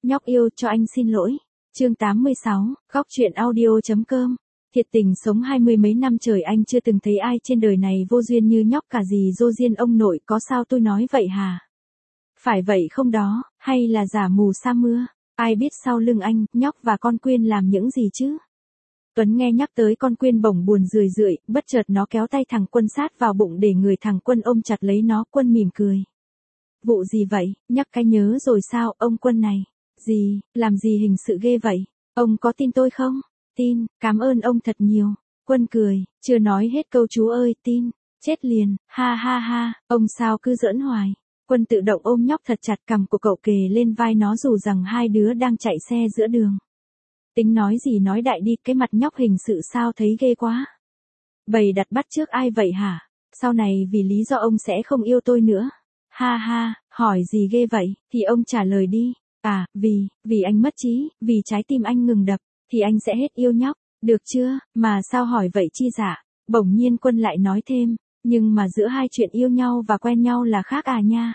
Nhóc yêu cho anh xin lỗi. Chương 86, góc truyện audio.com. Thiệt tình sống 20 mấy năm trời anh chưa từng thấy ai trên đời này vô duyên như nhóc cả gì dô diên ông nội, có sao tôi nói vậy hả? Phải vậy không đó, hay là giả mù sa mưa? Ai biết sau lưng anh, nhóc và con Quyên làm những gì chứ? Tuấn nghe nhắc tới con Quyên bỗng buồn rười rượi, bất chợt nó kéo tay thằng Quân sát vào bụng để người thằng Quân ôm chặt lấy nó. Quân mỉm cười. Vụ gì vậy, nhắc cái nhớ rồi sao, ông Quân này? Gì, làm gì hình sự ghê vậy? Ông có tin tôi không? Tin, cảm ơn ông thật nhiều. Quân cười, chưa nói hết câu chú ơi, tin. Chết liền, ha ha ha, ông sao cứ giỡn hoài. Quân tự động ôm nhóc thật chặt, cằm của cậu kề lên vai nó dù rằng hai đứa đang chạy xe giữa đường. Tính nói gì nói đại đi, cái mặt nhóc hình sự sao thấy ghê quá. Bày đặt bắt chước ai vậy hả? Sau này vì lý do ông sẽ không yêu tôi nữa. Ha ha, hỏi gì ghê vậy, thì ông trả lời đi. À, vì anh mất trí, vì trái tim anh ngừng đập, thì anh sẽ hết yêu nhóc, được chưa, mà sao hỏi vậy chi dạ? Bỗng nhiên Quân lại nói thêm, nhưng mà giữa hai chuyện yêu nhau và quen nhau là khác à nha.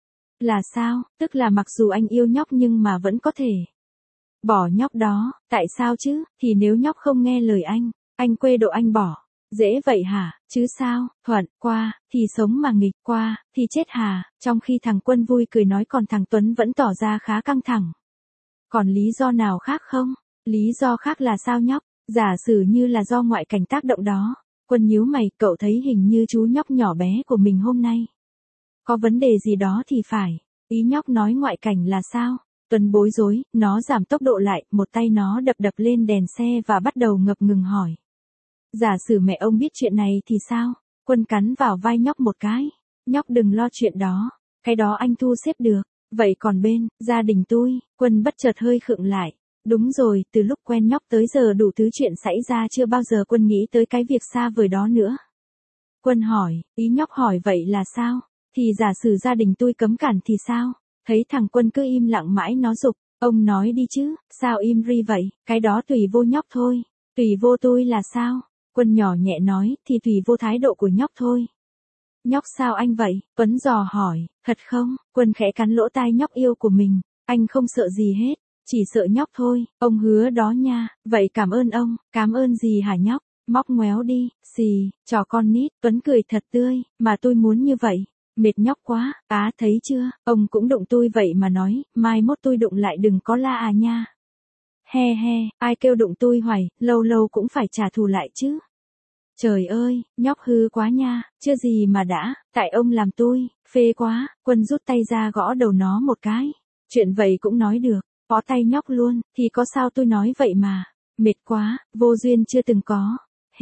Là sao, tức là mặc dù anh yêu nhóc nhưng mà vẫn có thể bỏ nhóc đó, tại sao chứ, thì nếu nhóc không nghe lời anh quê độ anh bỏ. Dễ vậy hả, chứ sao, thuận, qua, thì sống mà nghịch, qua, thì chết hả, trong khi thằng Quân vui cười nói còn thằng Tuấn vẫn tỏ ra khá căng thẳng. Còn lý do nào khác không? Lý do khác là sao nhóc? Giả sử như là do ngoại cảnh tác động đó. Quân nhíu mày, cậu thấy hình như chú nhóc nhỏ bé của mình hôm nay có vấn đề gì đó thì phải. Ý nhóc nói ngoại cảnh là sao? Tuấn bối rối, nó giảm tốc độ lại, một tay nó đập lên đèn xe và bắt đầu ngập ngừng hỏi. Giả sử mẹ ông biết chuyện này thì sao? Quân cắn vào vai nhóc một cái. Nhóc đừng lo chuyện đó, cái đó anh thu xếp được. Vậy còn bên gia đình tôi? Quân bất chợt hơi khựng lại. Đúng rồi, từ lúc quen nhóc tới giờ đủ thứ chuyện xảy ra, chưa bao giờ Quân nghĩ tới cái việc xa vời đó nữa. Quân hỏi, ý nhóc hỏi vậy là sao? Thì giả sử gia đình tôi cấm cản thì sao? Thấy thằng Quân cứ im lặng mãi nó giục, ông nói đi chứ, sao im ri vậy, cái đó tùy vô nhóc thôi. Tùy vô tôi là sao? Quân nhỏ nhẹ nói, thì tùy vô thái độ của nhóc thôi. Nhóc sao anh vậy? Tuấn dò hỏi, thật không? Quân khẽ cắn lỗ tai nhóc yêu của mình, anh không sợ gì hết, chỉ sợ nhóc thôi, ông hứa đó nha, vậy cảm ơn ông, cảm ơn gì hả nhóc? Móc ngoéo đi, xì, trò con nít. Tuấn cười thật tươi, mà tôi muốn như vậy. Mệt nhóc quá, á thấy chưa, ông cũng đụng tôi vậy mà nói, mai mốt tôi đụng lại đừng có la à nha. He he, ai kêu đụng tôi hoài, lâu lâu cũng phải trả thù lại chứ. Trời ơi, nhóc hư quá nha, chưa gì mà đã, tại ông làm tôi, phê quá. Quân rút tay ra gõ đầu nó một cái. Chuyện vậy cũng nói được, bó tay nhóc luôn, thì có sao tôi nói vậy mà. Mệt quá, vô duyên chưa từng có.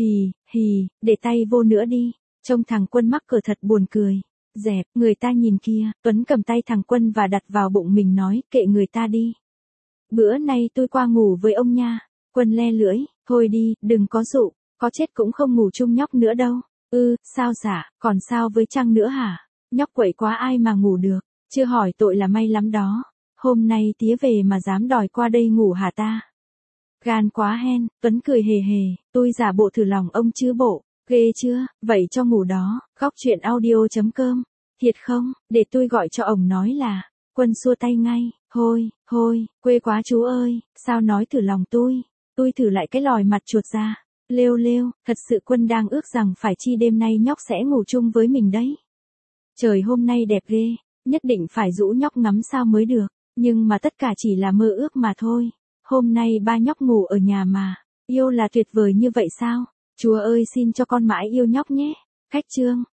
Hì, để tay vô nữa đi. Trông thằng Quân mắc cỡ thật buồn cười. Dẹp, người ta nhìn kia. Tuấn cầm tay thằng Quân và đặt vào bụng mình nói, kệ người ta đi. Bữa nay tôi qua ngủ với ông nha. Quân le lưỡi, thôi đi, đừng có dụ. Có chết cũng không ngủ chung nhóc nữa đâu. Sao dạ, còn sao với Trăng nữa hả? Nhóc quậy quá ai mà ngủ được. Chưa hỏi tội là may lắm đó. Hôm nay tía về mà dám đòi qua đây ngủ hả ta? Gan quá hen. Tuấn cười hề hề, tôi giả bộ thử lòng ông chứ bộ. Ghê chưa, vậy cho ngủ đó. Góc truyện audio.com. Thiệt không, để tôi gọi cho ổng nói là. Quân xua tay ngay, thôi, quê quá chú ơi, sao nói thử lòng tôi thử lại cái lòi mặt chuột ra. Lêu, thật sự Quân đang ước rằng phải chi đêm nay nhóc sẽ ngủ chung với mình đấy. Trời hôm nay đẹp ghê, nhất định phải rũ nhóc ngắm sao mới được, nhưng mà tất cả chỉ là mơ ước mà thôi. Hôm nay ba nhóc ngủ ở nhà mà, yêu là tuyệt vời như vậy sao? Chúa ơi xin cho con mãi yêu nhóc nhé. Khách chương.